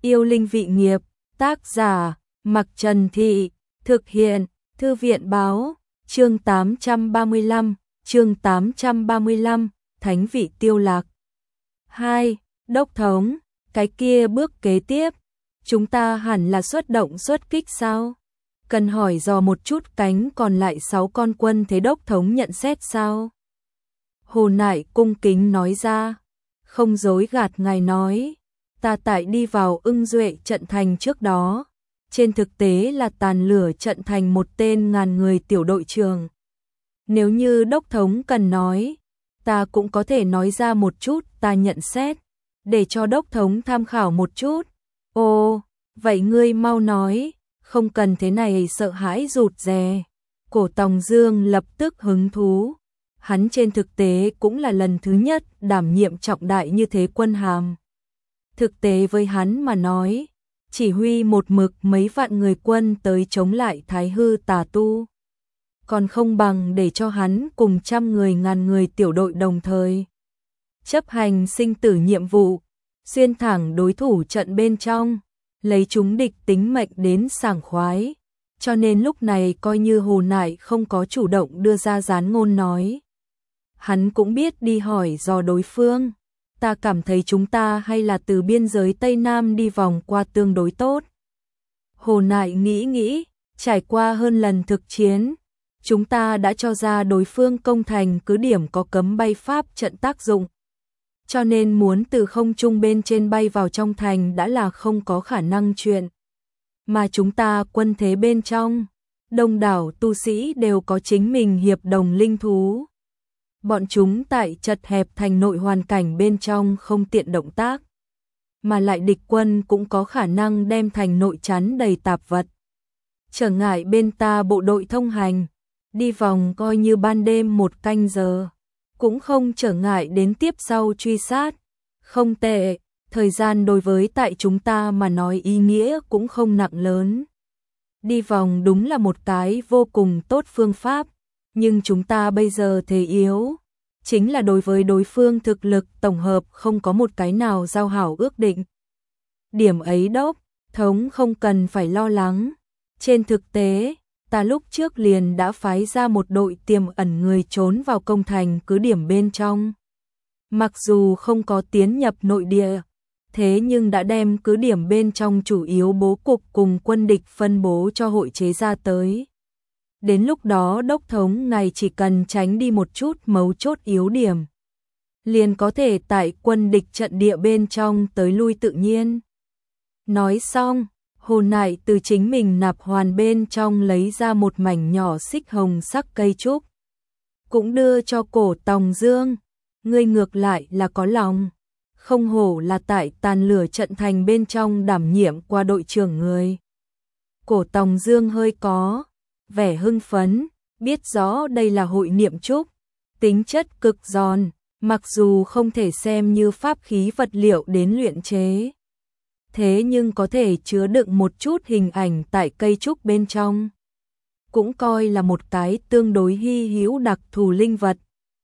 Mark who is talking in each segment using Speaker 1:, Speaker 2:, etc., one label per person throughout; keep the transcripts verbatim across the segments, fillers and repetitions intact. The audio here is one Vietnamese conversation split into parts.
Speaker 1: Yêu linh vị nghiệp, tác giả, Mặc Trần Thị, thực hiện, Thư viện báo, chương tám trăm ba mươi lăm, chương tám trăm ba mươi lăm, Thánh vị tiêu lạc. hai. Đốc thống, cái kia bước kế tiếp, chúng ta hẳn là xuất động xuất kích sao? Cần hỏi dò một chút cánh còn lại sáu con quân thế đốc thống nhận xét sao? Hồ Nại cung kính nói ra, không dối gạt ngài nói, ta tại đi vào Ưng Duệ trận thành trước đó, trên thực tế là tàn lửa trận thành một tên ngàn người tiểu đội trưởng. Nếu như đốc thống cần nói, ta cũng có thể nói ra một chút ta nhận xét, để cho đốc thống tham khảo một chút. Ồ, vậy ngươi mau nói, không cần thế này sợ hãi rụt rè. Cổ Tòng Dương lập tức hứng thú. Hắn trên thực tế cũng là lần thứ nhất đảm nhiệm trọng đại như thế quân hàm. Thực tế với hắn mà nói, chỉ huy một mực mấy vạn người quân tới chống lại Thái Hư tà tu, còn không bằng để cho hắn cùng trăm người ngàn người tiểu đội đồng thời chấp hành sinh tử nhiệm vụ, xuyên thẳng đối thủ trận bên trong, lấy chúng địch tính mệnh đến sảng khoái. Cho nên lúc này coi như Hồ Nại không có chủ động đưa ra gián ngôn nói, hắn cũng biết đi hỏi dò đối phương. Ta cảm thấy chúng ta hay là từ biên giới Tây Nam đi vòng qua tương đối tốt. Hồ Nại nghĩ nghĩ, trải qua hơn lần thực chiến, chúng ta đã cho ra đối phương công thành cứ điểm có cấm bay pháp trận tác dụng. Cho nên muốn từ không trung bên trên bay vào trong thành đã là không có khả năng chuyện. Mà chúng ta quân thế bên trong, đông đảo tu sĩ đều có chính mình hiệp đồng linh thú. Bọn chúng tại chật hẹp thành nội hoàn cảnh bên trong không tiện động tác, mà lại địch quân cũng có khả năng đem thành nội chắn đầy tạp vật. Trở ngại bên ta bộ đội thông hành, đi vòng coi như ban đêm một canh giờ, cũng không trở ngại đến tiếp sau truy sát. Không tệ, thời gian đối với tại chúng ta mà nói ý nghĩa cũng không nặng lớn. Đi vòng đúng là một cái vô cùng tốt phương pháp. Nhưng chúng ta bây giờ thế yếu, chính là đối với đối phương thực lực tổng hợp không có một cái nào giao hảo ước định. Điểm ấy đốc thống không cần phải lo lắng. Trên thực tế, ta lúc trước liền đã phái ra một đội tiềm ẩn người trốn vào công thành cứ điểm bên trong. Mặc dù không có tiến nhập nội địa, thế nhưng đã đem cứ điểm bên trong chủ yếu bố cục cùng quân địch phân bố cho hội chế ra tới. Đến lúc đó đốc thống ngài chỉ cần tránh đi một chút mấu chốt yếu điểm, liền có thể tại quân địch trận địa bên trong tới lui tự nhiên. Nói xong, Hồ Nại từ chính mình nạp hoàn bên trong lấy ra một mảnh nhỏ xích hồng sắc cây trúc, cũng đưa cho Cổ Tòng Dương. Ngươi ngược lại là có lòng, không hổ là tại tàn lửa trận thành bên trong đảm nhiệm qua đội trưởng người. Cổ Tòng Dương hơi có vẻ hưng phấn, biết rõ đây là hội niệm trúc, tính chất cực giòn, mặc dù không thể xem như pháp khí vật liệu đến luyện chế, thế nhưng có thể chứa đựng một chút hình ảnh tại cây trúc bên trong, cũng coi là một cái tương đối hy hữu đặc thù linh vật.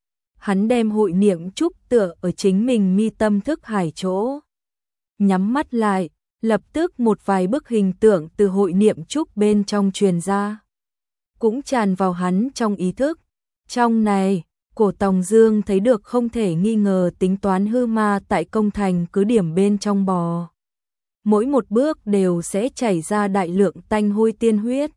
Speaker 1: Hắn đem hội niệm trúc tựa ở chính mình mi tâm thức hải chỗ, nhắm mắt lại, lập tức một vài bức hình tượng từ hội niệm trúc bên trong truyền ra, cũng tràn vào hắn trong ý thức. Trong này, Cổ Tòng Dương thấy được không thể nghi ngờ tính toán hư ma tại công thành cứ điểm bên trong bò. Mỗi một bước đều sẽ chảy ra đại lượng tanh hôi tiên huyết,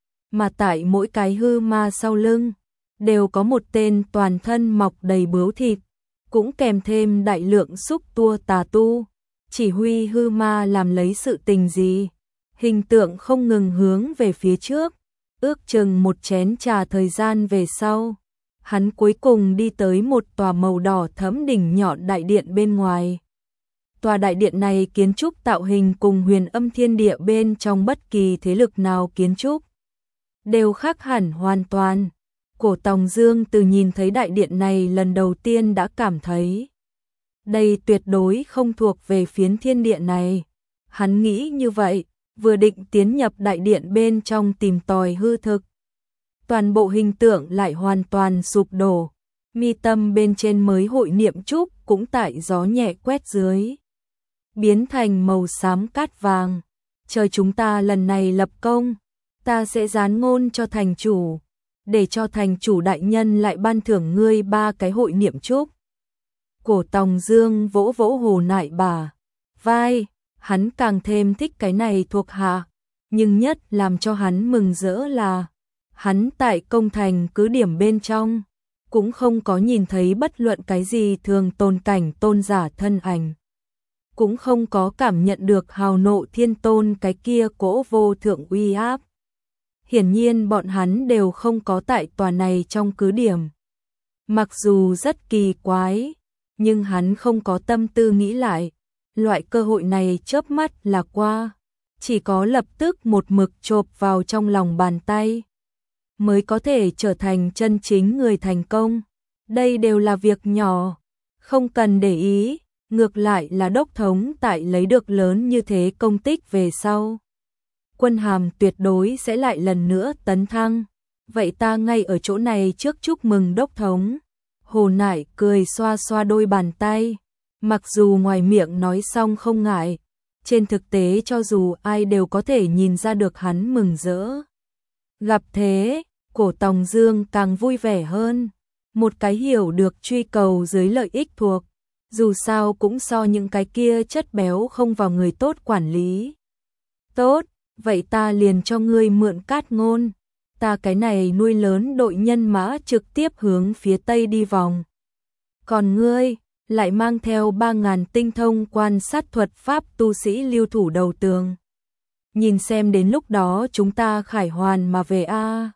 Speaker 1: mà tại mỗi cái hư ma sau lưng đều có một tên toàn thân mọc đầy bướu thịt, cũng kèm thêm đại lượng xúc tua tà tu, chỉ huy hư ma làm lấy sự tình gì. Hình tượng không ngừng hướng về phía trước, ước chừng một chén trà thời gian về sau, hắn cuối cùng đi tới một tòa màu đỏ thẫm đỉnh nhọn đại điện bên ngoài. Tòa đại điện này kiến trúc tạo hình cùng Huyền Âm Thiên Địa bên trong bất kỳ thế lực nào kiến trúc đều khác hẳn hoàn toàn. Cổ Tòng Dương từ nhìn thấy đại điện này lần đầu tiên đã cảm thấy đây tuyệt đối không thuộc về phiến thiên địa này. Hắn nghĩ như vậy, vừa định tiến nhập đại điện bên trong tìm tòi hư thực, toàn bộ hình tượng lại hoàn toàn sụp đổ. Mi tâm bên trên mới hội niệm trúc cũng tại gió nhẹ quét dưới, biến thành màu xám cát vàng. Trời, chúng ta lần này lập công, ta sẽ dán ngôn cho thành chủ, để cho thành chủ đại nhân lại ban thưởng ngươi ba cái hội niệm chúc. Cổ Tòng Dương vỗ vỗ Hồ Nại bà vai, hắn càng thêm thích cái này thuộc hạ, nhưng nhất làm cho hắn mừng rỡ là hắn tại công thành cứ điểm bên trong cũng không có nhìn thấy bất luận cái gì thường tồn cảnh tôn giả thân ảnh, cũng không có cảm nhận được hào nộ thiên tôn cái kia cỗ vô thượng uy áp. Hiển nhiên bọn hắn đều không có tại tòa này trong cứ điểm. Mặc dù rất kỳ quái, nhưng hắn không có tâm tư nghĩ lại, loại cơ hội này chớp mắt là qua, chỉ có lập tức một mực chộp vào trong lòng bàn tay, mới có thể trở thành chân chính người thành công. Đây đều là việc nhỏ, không cần để ý, ngược lại là đốc thống tại lấy được lớn như thế công tích về sau. Quân hàm tuyệt đối sẽ lại lần nữa tấn thăng, vậy ta ngay ở chỗ này trước chúc mừng đốc thống. Hồ Nại cười xoa xoa đôi bàn tay, mặc dù ngoài miệng nói xong không ngại, trên thực tế cho dù ai đều có thể nhìn ra được hắn mừng rỡ. Gặp thế, Cổ Tòng Dương càng vui vẻ hơn, một cái hiểu được truy cầu dưới lợi ích thuộc, dù sao cũng so những cái kia chất béo không vào người tốt quản lý. Tốt, vậy ta liền cho ngươi mượn cát ngôn, ta cái này nuôi lớn đội nhân mã trực tiếp hướng phía tây đi vòng. Còn ngươi, lại mang theo ba ngàn tinh thông quan sát thuật pháp tu sĩ lưu thủ đầu tường. Nhìn xem đến lúc đó chúng ta khải hoàn mà về a. À.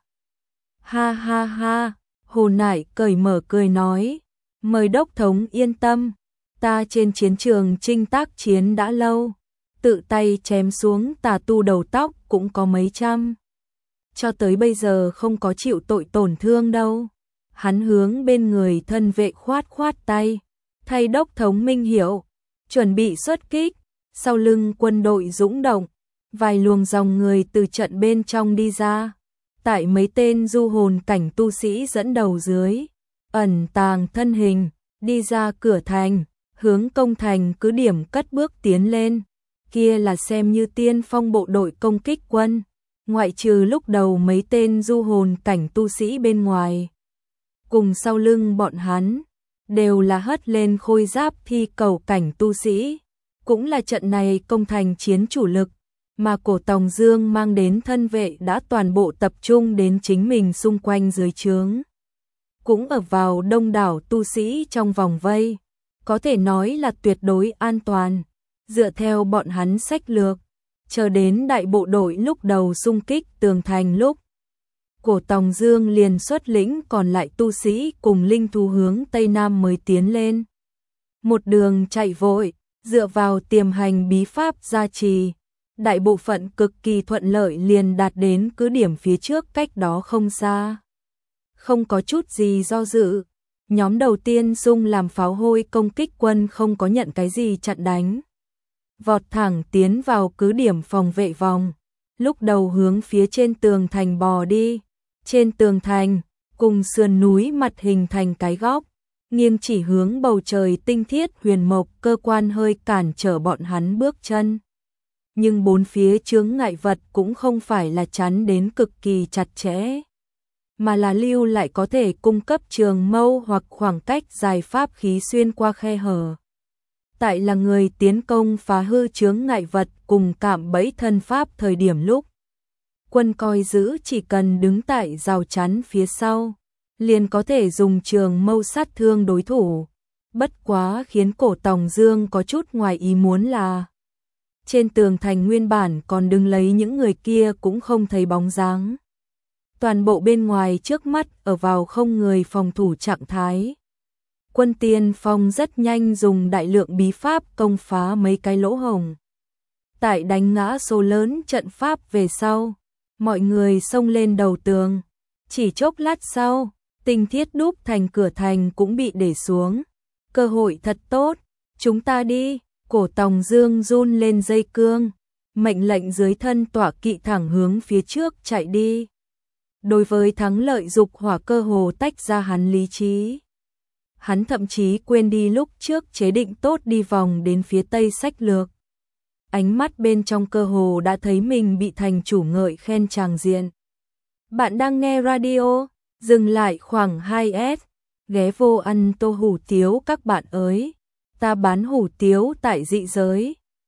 Speaker 1: Ha ha ha, Hồ Nại cởi mở cười nói, mời đốc thống yên tâm, ta trên chiến trường chinh tác chiến đã lâu, tự tay chém xuống tà tu đầu tóc cũng có mấy trăm. Cho tới bây giờ không có chịu tội tổn thương đâu. Hắn hướng bên người thân vệ khoát khoát tay, thay đốc thống minh hiệu, chuẩn bị xuất kích. Sau lưng quân đội dũng động, vài luồng dòng người từ trận bên trong đi ra, tại mấy tên du hồn cảnh tu sĩ dẫn đầu dưới, ẩn tàng thân hình, đi ra cửa thành, hướng công thành cứ điểm cất bước tiến lên. Kia là xem như tiên phong bộ đội công kích quân, ngoại trừ lúc đầu mấy tên du hồn cảnh tu sĩ bên ngoài. Cùng sau lưng bọn hắn, đều là hất lên khôi giáp thi cầu cảnh tu sĩ, cũng là trận này công thành chiến chủ lực, mà Cổ Tòng Dương mang đến thân vệ đã toàn bộ tập trung đến chính mình xung quanh dưới trướng. Cũng ở vào đông đảo tu sĩ trong vòng vây, có thể nói là tuyệt đối an toàn. Dựa theo bọn hắn sách lược, chờ đến đại bộ đội lúc đầu xung kích tường thành lúc, Cổ Tòng Dương liền xuất lĩnh còn lại tu sĩ cùng linh thú hướng Tây Nam mới tiến lên. Một đường chạy vội, dựa vào tiềm hành bí pháp gia trì, đại bộ phận cực kỳ thuận lợi liền đạt đến cứ điểm phía trước cách đó không xa. Không có chút gì do dự, nhóm đầu tiên xung làm pháo hôi công kích quân không có nhận cái gì chặn đánh. Vọt thẳng tiến vào cứ điểm phòng vệ vòng, lúc đầu hướng phía trên tường thành bò đi. Trên tường thành, cùng sườn núi mặt hình thành cái góc, nghiêng chỉ hướng bầu trời tinh thiết huyền mộc cơ quan hơi cản trở bọn hắn bước chân. Nhưng bốn phía chướng ngại vật cũng không phải là chắn đến cực kỳ chặt chẽ, mà là lưu lại có thể cung cấp trường mâu hoặc khoảng cách dài pháp khí xuyên qua khe hở. Tại là người tiến công phá hư chướng ngại vật cùng cạm bẫy thân pháp thời điểm lúc, quân coi giữ chỉ cần đứng tại rào chắn phía sau, liền có thể dùng trường mâu sát thương đối thủ. Bất quá khiến Cổ Tòng Dương có chút ngoài ý muốn là trên tường thành nguyên bản còn đứng lấy những người kia cũng không thấy bóng dáng. Toàn bộ bên ngoài trước mắt ở vào không người phòng thủ trạng thái. Quân tiên phong rất nhanh dùng đại lượng bí pháp công phá mấy cái lỗ hổng. Tại đánh ngã số lớn trận pháp về sau, mọi người xông lên đầu tường. Chỉ chốc lát sau, tinh thiết đúc thành cửa thành cũng bị để xuống. Cơ hội thật tốt, chúng ta đi. Cổ Tòng Dương run lên dây cương, mệnh lệnh dưới thân tọa kỵ thẳng hướng phía trước chạy đi. Đối với thắng lợi dục hỏa cơ hồ tách ra hắn lý trí. Hắn thậm chí quên đi lúc trước chế định tốt đi vòng đến phía tây sách lược. ánh mắt bên trong cơ hồ đã thấy mình bị thành chủ ngợi khen tràng diện. Bạn đang nghe radio, dừng lại khoảng hai s, ghé vô ăn tô hủ tiếu các bạn ơi, ta bán hủ tiếu tại dị giới.